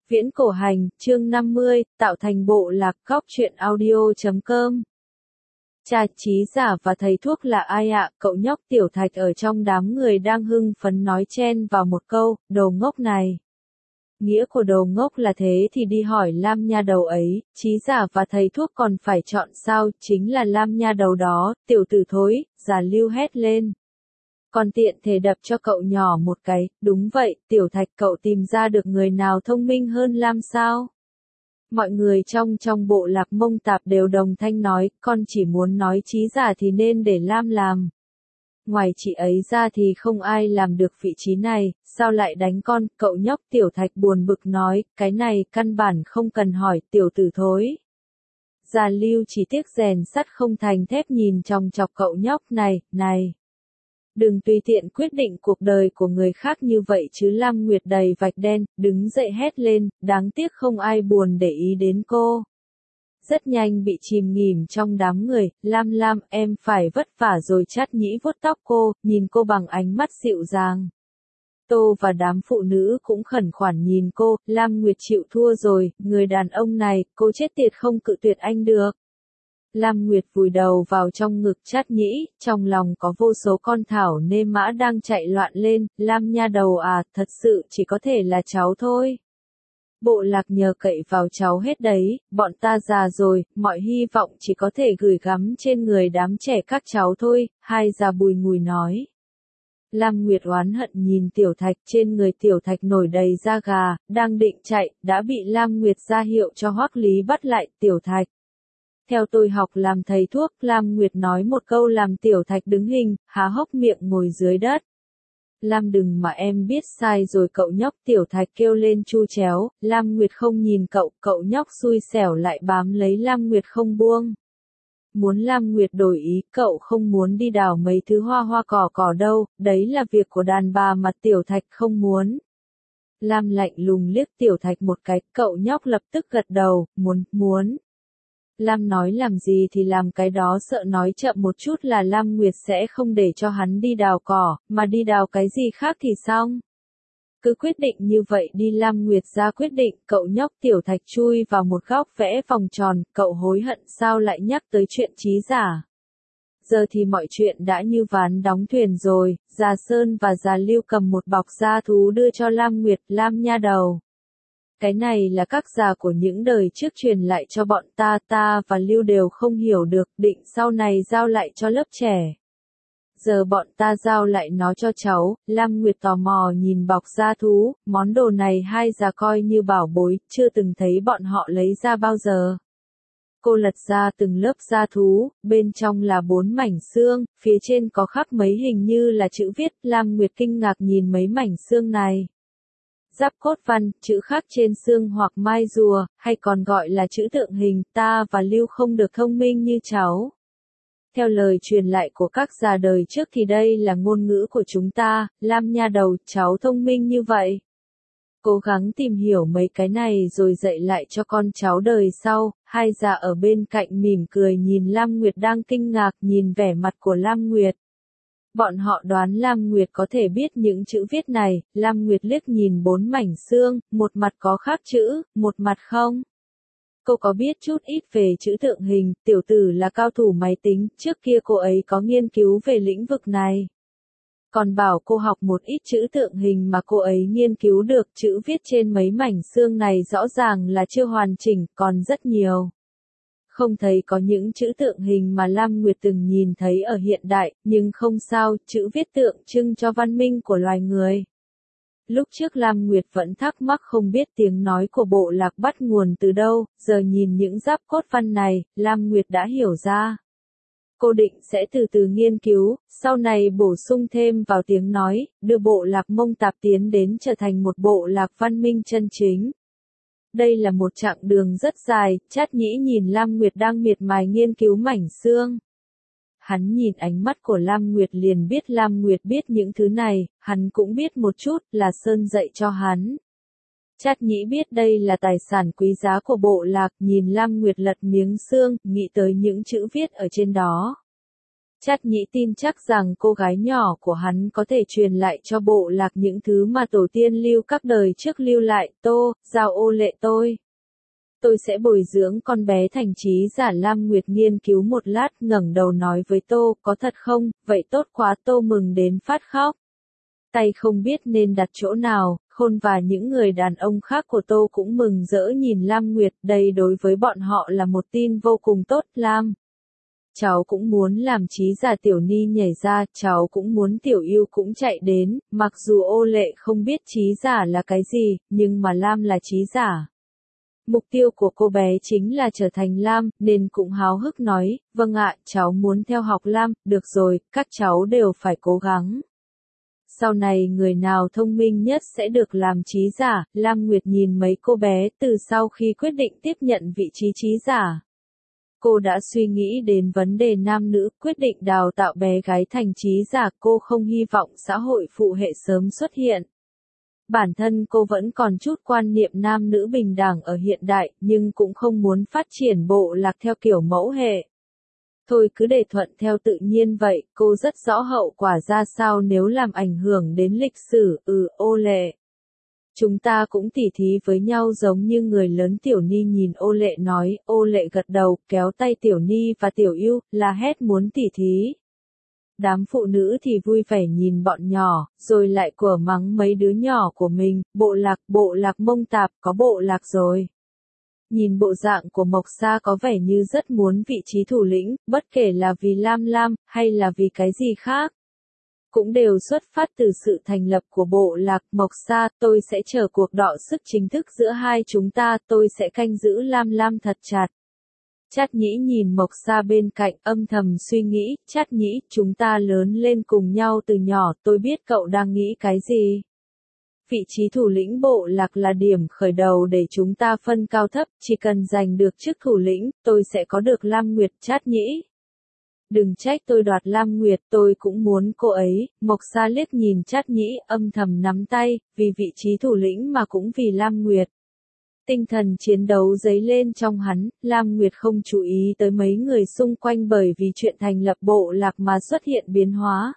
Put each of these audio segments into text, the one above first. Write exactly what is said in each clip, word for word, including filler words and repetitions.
Viễn cổ hành, chương năm mươi, tạo thành bộ lạc. Góc truyện audio chấm com. Cha trí giả và thầy thuốc là ai ạ? Cậu nhóc Tiểu Thạch ở trong đám người đang hưng phấn nói chen vào một câu, đồ ngốc này. Nghĩa của đồ ngốc là thế thì đi hỏi Lam nha đầu ấy, trí giả và thầy thuốc còn phải chọn sao, chính là Lam nha đầu đó, tiểu tử thối, già Lưu hét lên. Còn tiện thể đập cho cậu nhỏ một cái, đúng vậy, Tiểu Thạch cậu tìm ra được người nào thông minh hơn Lam sao? Mọi người trong trong bộ lạc Mông Tạp đều đồng thanh nói, con chỉ muốn nói trí giả thì nên để Lam làm. Ngoài chị ấy ra thì không ai làm được vị trí này, sao lại đánh con, cậu nhóc Tiểu Thạch buồn bực nói, cái này căn bản không cần hỏi, tiểu tử thối. Già Lưu chỉ tiếc rèn sắt không thành thép nhìn chòng chọc cậu nhóc này, này. Đừng tùy tiện quyết định cuộc đời của người khác như vậy chứ. Lam Nguyệt đầy vạch đen, đứng dậy hét lên, đáng tiếc không ai buồn để ý đến cô. Rất nhanh bị chìm nghỉm trong đám người, Lam Lam em phải vất vả rồi. Chát Nhĩ vuốt tóc cô, nhìn cô bằng ánh mắt dịu dàng. Tô và đám phụ nữ cũng khẩn khoản nhìn cô, Lam Nguyệt chịu thua rồi, người đàn ông này, cô chết tiệt không cự tuyệt anh được. Lam Nguyệt vùi đầu vào trong ngực Chát Nhĩ, trong lòng có vô số con thảo nê mã đang chạy loạn lên, Lam nha đầu à, thật sự chỉ có thể là cháu thôi. Bộ lạc nhờ cậy vào cháu hết đấy, bọn ta già rồi, mọi hy vọng chỉ có thể gửi gắm trên người đám trẻ các cháu thôi, hai già bùi ngùi nói. Lam Nguyệt oán hận nhìn Tiểu Thạch, trên người Tiểu Thạch nổi đầy da gà, đang định chạy, đã bị Lam Nguyệt ra hiệu cho Hoắc Lý bắt lại. Tiểu Thạch. Theo tôi học làm thầy thuốc, Lam Nguyệt nói một câu làm Tiểu Thạch đứng hình, há hốc miệng ngồi dưới đất. Lam đừng mà em biết sai rồi cậu nhóc. Tiểu Thạch kêu lên chu chéo, Lam Nguyệt không nhìn cậu, cậu nhóc xui xẻo lại bám lấy Lam Nguyệt không buông. Muốn Lam Nguyệt đổi ý, cậu không muốn đi đào mấy thứ hoa hoa cỏ cỏ đâu, đấy là việc của đàn bà mà. Tiểu Thạch không muốn. Lam lạnh lùng liếc Tiểu Thạch một cái, cậu nhóc lập tức gật đầu, muốn, muốn. Lam nói làm gì thì làm cái đó, sợ nói chậm một chút là Lam Nguyệt sẽ không để cho hắn đi đào cỏ, mà đi đào cái gì khác thì xong. Cứ quyết định như vậy đi. Lam Nguyệt ra quyết định, cậu nhóc Tiểu Thạch chui vào một góc vẽ vòng tròn, cậu hối hận sao lại nhắc tới chuyện trí giả. Giờ thì mọi chuyện đã như ván đóng thuyền rồi, Già Sơn và Già Lưu cầm một bọc da thú đưa cho Lam Nguyệt, Lam nha đầu. Cái này là các già của những đời trước truyền lại cho bọn ta, ta và Lưu đều không hiểu được, định sau này giao lại cho lớp trẻ. Giờ bọn ta giao lại nó cho cháu. Lam Nguyệt tò mò nhìn bọc da thú, món đồ này hai già coi như bảo bối, chưa từng thấy bọn họ lấy ra bao giờ. Cô lật ra từng lớp da thú, bên trong là bốn mảnh xương, phía trên có khắc mấy hình như là chữ viết. Lam Nguyệt kinh ngạc nhìn mấy mảnh xương này. Giáp cốt văn, chữ khắc trên xương hoặc mai rùa, hay còn gọi là chữ tượng hình. Ta và Lưu không được thông minh như cháu. Theo lời truyền lại của các già đời trước thì đây là ngôn ngữ của chúng ta. Lam nha đầu, cháu thông minh như vậy. Cố gắng tìm hiểu mấy cái này rồi dạy lại cho con cháu đời sau. Hai già ở bên cạnh mỉm cười nhìn Lam Nguyệt đang kinh ngạc nhìn vẻ mặt của Lam Nguyệt. Bọn họ đoán Lam Nguyệt có thể biết những chữ viết này. Lam Nguyệt liếc nhìn bốn mảnh xương, một mặt có khắc chữ, một mặt không. Cô có biết chút ít về chữ tượng hình, tiểu tử là cao thủ máy tính, trước kia cô ấy có nghiên cứu về lĩnh vực này. Còn bảo cô học một ít chữ tượng hình mà cô ấy nghiên cứu được, chữ viết trên mấy mảnh xương này rõ ràng là chưa hoàn chỉnh, còn rất nhiều. Không thấy có những chữ tượng hình mà Lam Nguyệt từng nhìn thấy ở hiện đại, nhưng không sao, chữ viết tượng trưng cho văn minh của loài người. Lúc trước Lam Nguyệt vẫn thắc mắc không biết tiếng nói của bộ lạc bắt nguồn từ đâu, giờ nhìn những giáp cốt văn này, Lam Nguyệt đã hiểu ra. Cô định sẽ từ từ nghiên cứu, sau này bổ sung thêm vào tiếng nói, đưa bộ lạc Mông Tạp tiến đến trở thành một bộ lạc văn minh chân chính. Đây là một chặng đường rất dài. Chát Nhĩ nhìn Lam Nguyệt đang miệt mài nghiên cứu mảnh xương. Hắn nhìn ánh mắt của Lam Nguyệt liền biết Lam Nguyệt biết những thứ này, hắn cũng biết một chút, là Sơn dạy cho hắn. Chát Nhĩ biết đây là tài sản quý giá của bộ lạc, nhìn Lam Nguyệt lật miếng xương, nghĩ tới những chữ viết ở trên đó. Trát Nhĩ tin chắc rằng cô gái nhỏ của hắn có thể truyền lại cho bộ lạc những thứ mà tổ tiên lưu các đời trước lưu lại. Tô, giao ô lệ tôi. Tôi sẽ bồi dưỡng con bé thành trí giả. Lam Nguyệt nghiên cứu một lát ngẩng đầu nói với Tô, có thật không, vậy tốt quá. Tô mừng đến phát khóc. Tay không biết nên đặt chỗ nào, Khôn và những người đàn ông khác của Tô cũng mừng rỡ nhìn Lam Nguyệt, đây đối với bọn họ là một tin vô cùng tốt. Lam, cháu cũng muốn làm trí giả. Tiểu Ni nhảy ra, cháu cũng muốn. Tiểu Yêu cũng chạy đến, mặc dù ô lệ không biết trí giả là cái gì, nhưng mà Lam là trí giả. Mục tiêu của cô bé chính là trở thành Lam, nên cũng háo hức nói, vâng ạ, cháu muốn theo học Lam. Được rồi, các cháu đều phải cố gắng. Sau này người nào thông minh nhất sẽ được làm trí giả. Lam Nguyệt nhìn mấy cô bé từ sau khi quyết định tiếp nhận vị trí trí giả. Cô đã suy nghĩ đến vấn đề nam nữ, quyết định đào tạo bé gái thành trí giả. Cô không hy vọng xã hội phụ hệ sớm xuất hiện. Bản thân cô vẫn còn chút quan niệm nam nữ bình đẳng ở hiện đại, nhưng cũng không muốn phát triển bộ lạc theo kiểu mẫu hệ. Thôi cứ để thuận theo tự nhiên vậy. Cô rất rõ hậu quả ra sao nếu làm ảnh hưởng đến lịch sử. Ừ, ô lệ. Chúng ta cũng tỉ thí với nhau giống như người lớn. Tiểu Ni nhìn ô lệ nói. Ô lệ gật đầu, kéo tay Tiểu Ni và Tiểu Yêu, la hét muốn tỉ thí. Đám phụ nữ thì vui vẻ nhìn bọn nhỏ, rồi lại của mắng mấy đứa nhỏ của mình. Bộ lạc, bộ lạc Mông Tạp, có bộ lạc rồi. Nhìn bộ dạng của Mộc Sa có vẻ như rất muốn vị trí thủ lĩnh, bất kể là vì Lam Lam, hay là vì cái gì khác. Cũng đều xuất phát từ sự thành lập của bộ lạc. Mộc Sa, tôi sẽ chờ cuộc đọ sức chính thức giữa hai chúng ta, tôi sẽ canh giữ Lam Lam thật chặt. Trát Nhĩ nhìn Mộc Sa bên cạnh, âm thầm suy nghĩ, Trát Nhĩ, chúng ta lớn lên cùng nhau từ nhỏ, tôi biết cậu đang nghĩ cái gì. Vị trí thủ lĩnh bộ lạc là điểm khởi đầu để chúng ta phân cao thấp, chỉ cần giành được chức thủ lĩnh, tôi sẽ có được Lam Nguyệt. Trát Nhĩ, đừng trách tôi đoạt Lam Nguyệt, tôi cũng muốn cô ấy. Mộc Sa liếc nhìn Trát Nhĩ, âm thầm nắm tay, vì vị trí thủ lĩnh mà cũng vì Lam Nguyệt. Tinh thần chiến đấu dấy lên trong hắn. Lam Nguyệt không chú ý tới mấy người xung quanh bởi vì chuyện thành lập bộ lạc mà xuất hiện biến hóa.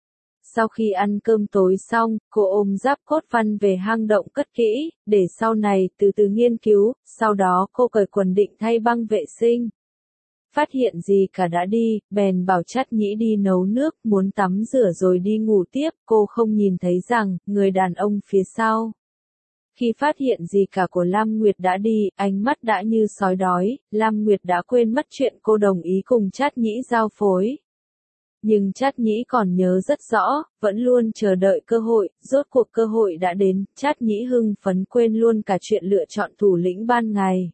Sau khi ăn cơm tối xong, cô ôm giáp cốt văn về hang động cất kỹ, để sau này từ từ nghiên cứu. Sau đó cô cởi quần định thay băng vệ sinh. Phát hiện gì cả đã đi, bèn bảo Trát Nhĩ đi nấu nước, muốn tắm rửa rồi đi ngủ tiếp. Cô không nhìn thấy rằng, người đàn ông phía sau. Khi phát hiện gì cả của Lam Nguyệt đã đi, ánh mắt đã như sói đói. Lam Nguyệt đã quên mất chuyện cô đồng ý cùng Trát Nhĩ giao phối. Nhưng Trát Nhĩ còn nhớ rất rõ, vẫn luôn chờ đợi cơ hội, rốt cuộc cơ hội đã đến. Trát Nhĩ hưng phấn quên luôn cả chuyện lựa chọn thủ lĩnh ban ngày.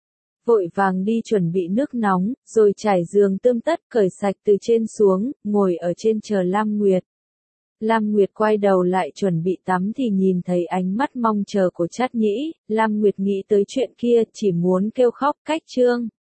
Vội vàng đi chuẩn bị nước nóng, rồi trải giường tươm tất, cởi sạch từ trên xuống, ngồi ở trên chờ Lam Nguyệt. Lam Nguyệt quay đầu lại chuẩn bị tắm thì nhìn thấy ánh mắt mong chờ của Trát Nhĩ. Lam Nguyệt nghĩ tới chuyện kia, chỉ muốn kêu khóc. Cách chương